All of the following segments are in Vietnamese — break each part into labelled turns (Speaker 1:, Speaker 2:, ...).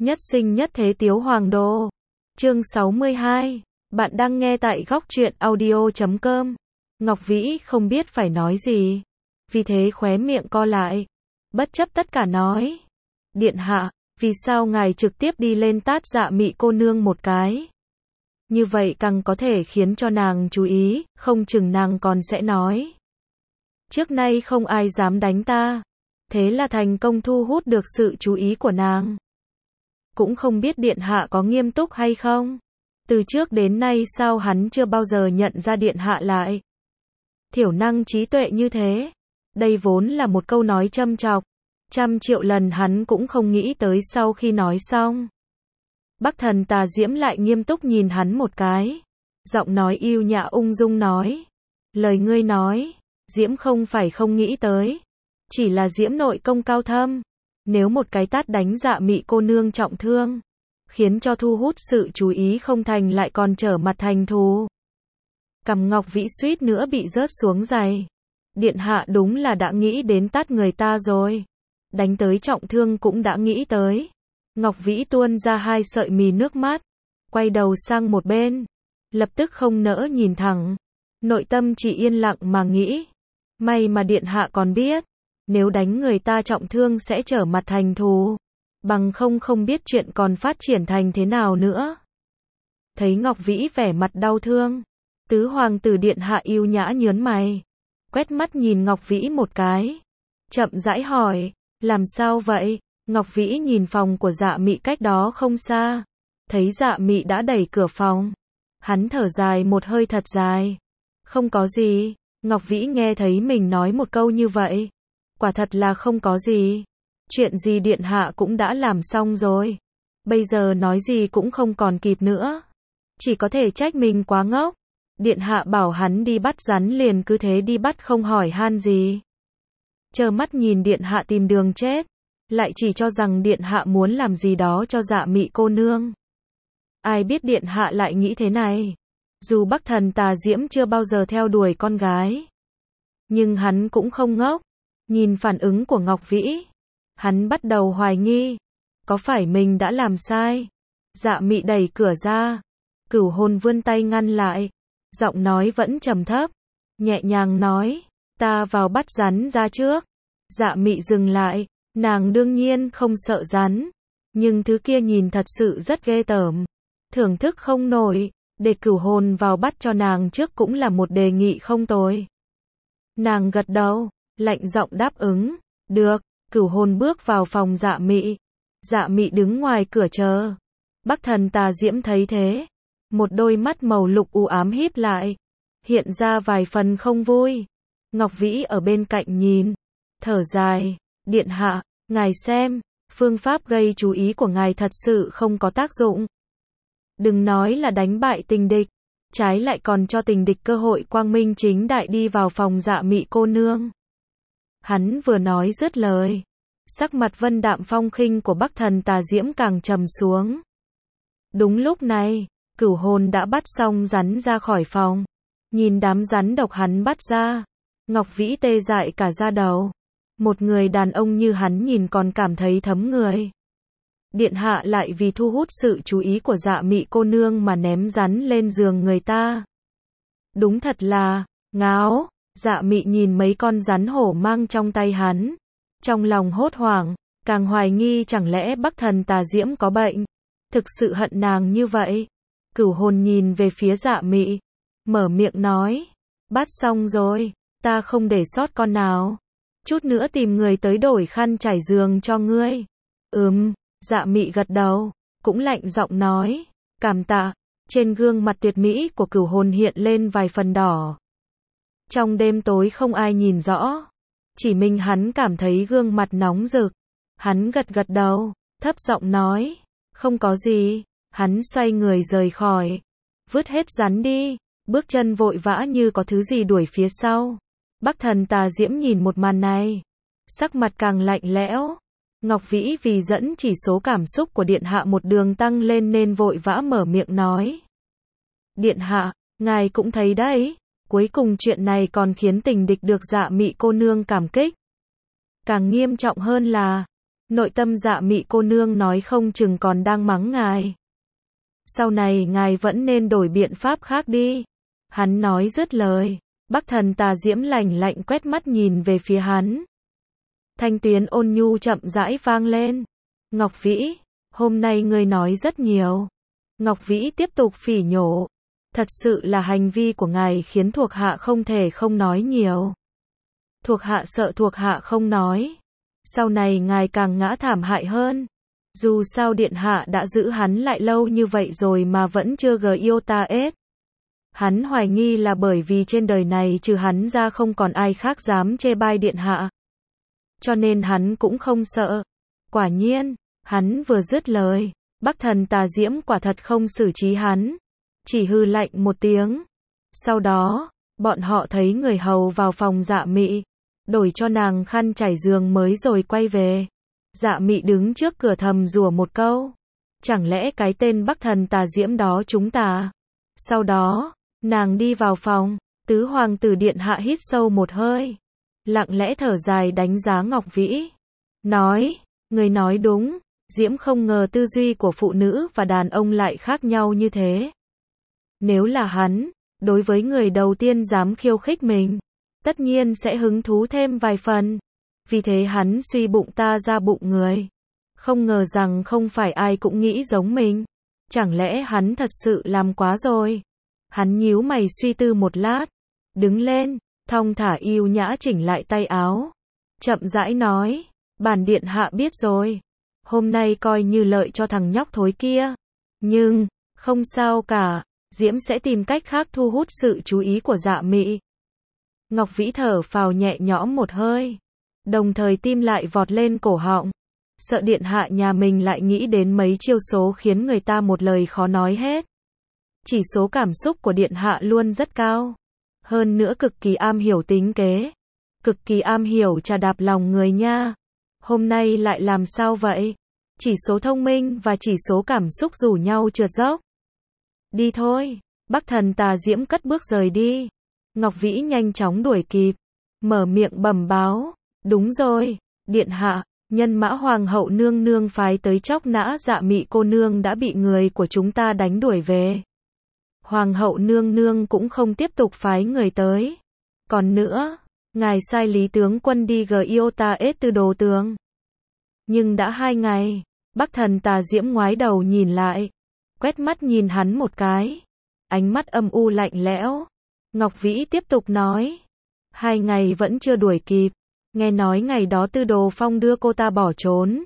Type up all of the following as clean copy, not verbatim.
Speaker 1: Nhất sinh nhất thế Tiếu Hoàng Đô. Chương 62. Bạn đang nghe tại góc truyện audio.com. Ngọc Vĩ không biết phải nói gì, vì thế khóe miệng co lại, bất chấp tất cả nói: Điện hạ, vì sao ngài trực tiếp đi lên tát Dạ Mị cô nương một cái? Như vậy càng có thể khiến cho nàng chú ý, không chừng nàng còn sẽ nói: Trước nay không ai dám đánh ta. Thế là thành công thu hút được sự chú ý của nàng. Cũng không biết điện hạ có nghiêm túc hay không? Từ trước đến nay sao hắn chưa bao giờ nhận ra điện hạ lại thiểu năng trí tuệ như thế? Đây vốn là một câu nói châm chọc, 100.000.000 lần hắn cũng không nghĩ tới. Sau khi nói xong, Bắc Thần Tà Diễm lại nghiêm túc nhìn hắn một cái, giọng nói yêu nhã ung dung nói: Lời ngươi nói, Diễm không phải không nghĩ tới, chỉ là Diễm nội công cao thâm. Nếu một cái tát đánh Dạ Mị cô nương trọng thương, khiến cho thu hút sự chú ý không thành lại còn trở mặt thành thù. Cằm Ngọc Vĩ suýt nữa bị rớt xuống giày. Điện hạ đúng là đã nghĩ đến tát người ta rồi. Đánh tới trọng thương cũng đã nghĩ tới. Ngọc Vĩ tuôn ra 2 sợi mì nước mắt, quay đầu sang một bên, lập tức không nỡ nhìn thẳng. Nội tâm chỉ yên lặng mà nghĩ: may mà điện hạ còn biết, nếu đánh người ta trọng thương sẽ trở mặt thành thù, bằng không biết chuyện còn phát triển thành thế nào nữa. Thấy Ngọc Vĩ vẻ mặt đau thương, tứ hoàng tử điện hạ yêu nhã nhớn mày, quét mắt nhìn Ngọc Vĩ một cái, chậm rãi hỏi: làm sao vậy? Ngọc Vĩ nhìn phòng của Dạ Mị cách đó không xa, thấy Dạ Mị đã đẩy cửa phòng, hắn thở dài một hơi thật dài. Không có gì. Ngọc Vĩ nghe thấy mình nói một câu như vậy, quả thật là không có gì. Chuyện gì điện hạ cũng đã làm xong rồi, bây giờ nói gì cũng không còn kịp nữa. Chỉ có thể trách mình quá ngốc. Điện hạ bảo hắn đi bắt rắn liền cứ thế đi bắt, không hỏi han gì. Trơ mắt nhìn điện hạ tìm đường chết, lại chỉ cho rằng điện hạ muốn làm gì đó cho Dạ Mị cô nương. Ai biết điện hạ lại nghĩ thế này. Dù Bắc Thần Tà Diễm chưa bao giờ theo đuổi con gái, nhưng hắn cũng không ngốc. Nhìn phản ứng của Ngọc Vĩ, hắn bắt đầu hoài nghi, có phải mình đã làm sai? Dạ Mị đẩy cửa ra, Cửu Hồn vươn tay ngăn lại, giọng nói vẫn trầm thấp, nhẹ nhàng nói: ta vào bắt rắn ra trước. Dạ Mị dừng lại, nàng đương nhiên không sợ rắn, nhưng thứ kia nhìn thật sự rất ghê tởm, thưởng thức không nổi. Để Cửu Hồn vào bắt cho nàng trước cũng là một đề nghị không tồi. Nàng gật đầu, lạnh giọng đáp ứng. Được. Cửu Hồn bước vào phòng Dạ Mị. Dạ Mị đứng ngoài cửa chờ. Bắc Thần Tà Diễm thấy thế, một đôi mắt màu lục u ám híp lại, hiện ra vài phần không vui. Ngọc Vĩ ở bên cạnh nhìn, thở dài: điện hạ, ngài xem, phương pháp gây chú ý của ngài thật sự không có tác dụng. Đừng nói là đánh bại tình địch, trái lại còn cho tình địch cơ hội quang minh chính đại đi vào phòng Dạ Mị cô nương. Hắn vừa nói dứt lời, sắc mặt vân đạm phong khinh của Bắc Thần Tà Diễm càng trầm xuống. Đúng lúc này, Cửu Hồn đã bắt xong rắn ra khỏi phòng. Nhìn đám rắn độc hắn bắt ra, Ngọc Vĩ tê dại cả da đầu. Một người đàn ông như hắn nhìn còn cảm thấy thấm người. Điện hạ lại vì thu hút sự chú ý của Dạ Mị cô nương mà ném rắn lên giường người ta. Đúng thật là ngáo. Dạ Mị nhìn mấy con rắn hổ mang trong tay hắn, trong lòng hốt hoảng, càng hoài nghi chẳng lẽ Bắc Thần Tà Diễm có bệnh, thực sự hận nàng như vậy. Cửu Hồn nhìn về phía Dạ Mị, mở miệng nói: bắt xong rồi, ta không để sót con nào, chút nữa tìm người tới đổi khăn trải giường cho ngươi. Dạ Mị gật đầu, cũng lạnh giọng nói: cảm tạ. Trên gương mặt tuyệt mỹ của Cửu Hồn hiện lên vài phần đỏ. Trong đêm tối không ai nhìn rõ, chỉ mình hắn cảm thấy gương mặt nóng rực. Hắn gật gật đầu, thấp giọng nói: không có gì. Hắn xoay người rời khỏi, vứt hết rắn đi, bước chân vội vã như có thứ gì đuổi phía sau. Bắc Thần Tà Diễm nhìn một màn này, sắc mặt càng lạnh lẽo. Ngọc Vĩ vì dẫn chỉ số cảm xúc của điện hạ một đường tăng lên nên vội vã mở miệng nói: điện hạ, ngài cũng thấy đấy, cuối cùng chuyện này còn khiến tình địch được Dạ Mị cô nương cảm kích. Càng nghiêm trọng hơn là, Nội tâm Dạ Mị cô nương nói không chừng còn đang mắng ngài. Sau này ngài vẫn nên đổi biện pháp khác đi. Hắn nói dứt lời, Bắc Thần Tà Diễm lạnh lạnh quét mắt nhìn về phía hắn. Thanh tuyến ôn nhu chậm rãi vang lên. Ngọc Vĩ, hôm nay ngươi nói rất nhiều. Ngọc Vĩ tiếp tục phỉ nhổ. Thật sự là hành vi của ngài khiến thuộc hạ không thể không nói nhiều. Thuộc hạ sợ thuộc hạ không nói. Sau này ngài càng ngã thảm hại hơn. Dù sao điện hạ đã giữ hắn lại lâu như vậy rồi mà vẫn chưa yêu ta hết. Hắn hoài nghi là bởi vì trên đời này trừ hắn ra không còn ai khác dám chê bai điện hạ. Cho nên hắn cũng không sợ. Quả nhiên, hắn vừa dứt lời, Bắc Thần Tà Diễm quả thật không xử trí hắn. Chỉ hừ lạnh một tiếng. Sau đó, bọn họ thấy người hầu vào phòng Dạ Mị, đổi cho nàng khăn trải giường mới rồi quay về. Dạ Mị đứng trước cửa thầm rủa một câu. Chẳng lẽ cái tên Bắc Thần Tà Diễm đó chúng ta? Sau đó, nàng đi vào phòng, tứ hoàng tử điện hạ hít sâu một hơi. Lặng lẽ thở dài đánh giá Ngọc Vĩ. Nói, người nói đúng, Diễm không ngờ tư duy của phụ nữ và đàn ông lại khác nhau như thế. Nếu là hắn, đối với người đầu tiên dám khiêu khích mình, tất nhiên sẽ hứng thú thêm vài phần. Vì thế hắn suy bụng ta ra bụng người. Không ngờ rằng không phải ai cũng nghĩ giống mình. Chẳng lẽ hắn thật sự làm quá rồi? Hắn nhíu mày suy tư một lát. Đứng lên, thong thả yêu nhã chỉnh lại tay áo. Chậm rãi nói, bản điện hạ biết rồi. Hôm nay coi như lợi cho thằng nhóc thối kia. Nhưng, không sao cả, Diễm sẽ tìm cách khác thu hút sự chú ý của Dạ Mị. Ngọc Vĩ thở phào nhẹ nhõm một hơi. Đồng thời tim lại vọt lên cổ họng. Sợ điện hạ nhà mình lại nghĩ đến mấy chiêu số khiến người ta một lời khó nói hết. Chỉ số cảm xúc của điện hạ luôn rất cao. Hơn nữa cực kỳ am hiểu tính kế. Cực kỳ am hiểu trà đạp lòng người nha. Hôm nay lại làm sao vậy? Chỉ số thông minh và chỉ số cảm xúc rủ nhau trượt dốc. Đi thôi. Bắc Thần Tà Diễm cất bước rời đi. Ngọc Vĩ nhanh chóng đuổi kịp. Mở miệng bẩm báo. Đúng rồi, điện hạ, nhân mã hoàng hậu nương nương phái tới chóc nã Dạ Mị cô nương đã bị người của chúng ta đánh đuổi về. Hoàng hậu nương nương cũng không tiếp tục phái người tới. Còn nữa, ngài sai Lý tướng quân đi ta từ đồ tường. Nhưng đã 2 ngày, Bắc Thần Tà Diễm ngoái đầu nhìn lại, quét mắt nhìn hắn một cái. Ánh mắt âm u lạnh lẽo. Ngọc Vĩ tiếp tục nói. 2 ngày vẫn chưa đuổi kịp. Nghe nói ngày đó Tư Đồ Phong đưa cô ta bỏ trốn.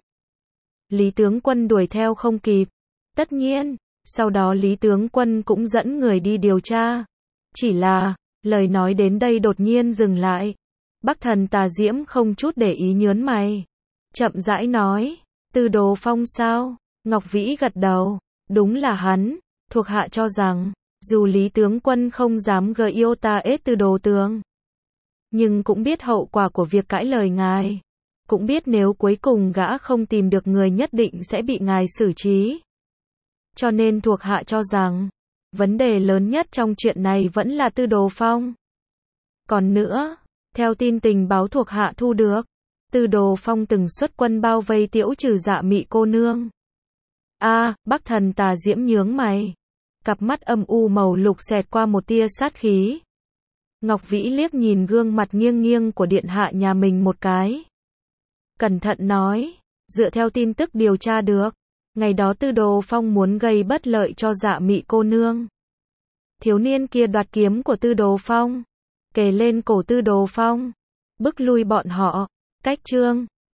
Speaker 1: Lý tướng quân đuổi theo không kịp. Tất nhiên, sau đó Lý tướng quân cũng dẫn người đi điều tra. Chỉ là, lời nói đến đây đột nhiên dừng lại. Bắc Thần Tà Diễm không chút để ý nhớn mày. Chậm rãi nói, Tư Đồ Phong sao? Ngọc Vĩ gật đầu, đúng là hắn. Thuộc hạ cho rằng, dù Lý tướng quân không dám ta từ đồ tường, nhưng cũng biết hậu quả của việc cãi lời ngài. Cũng biết nếu cuối cùng gã không tìm được người nhất định sẽ bị ngài xử trí. Cho nên thuộc hạ cho rằng, vấn đề lớn nhất trong chuyện này vẫn là Tư Đồ Phong. Còn nữa, theo tin tình báo thuộc hạ thu được, Tư Đồ Phong từng xuất quân bao vây tiễu trừ Dạ Mị cô nương. Bắc Thần Tà Diễm nhướng mày. Cặp mắt âm u màu lục xẹt qua một tia sát khí. Ngọc Vĩ liếc nhìn gương mặt nghiêng nghiêng của điện hạ nhà mình một cái. Cẩn thận nói, dựa theo tin tức điều tra được, ngày đó Tư Đồ Phong muốn gây bất lợi cho Dạ Mị cô nương. Thiếu niên kia đoạt kiếm của Tư Đồ Phong, kề lên cổ Tư Đồ Phong, bức lui bọn họ. Cách chương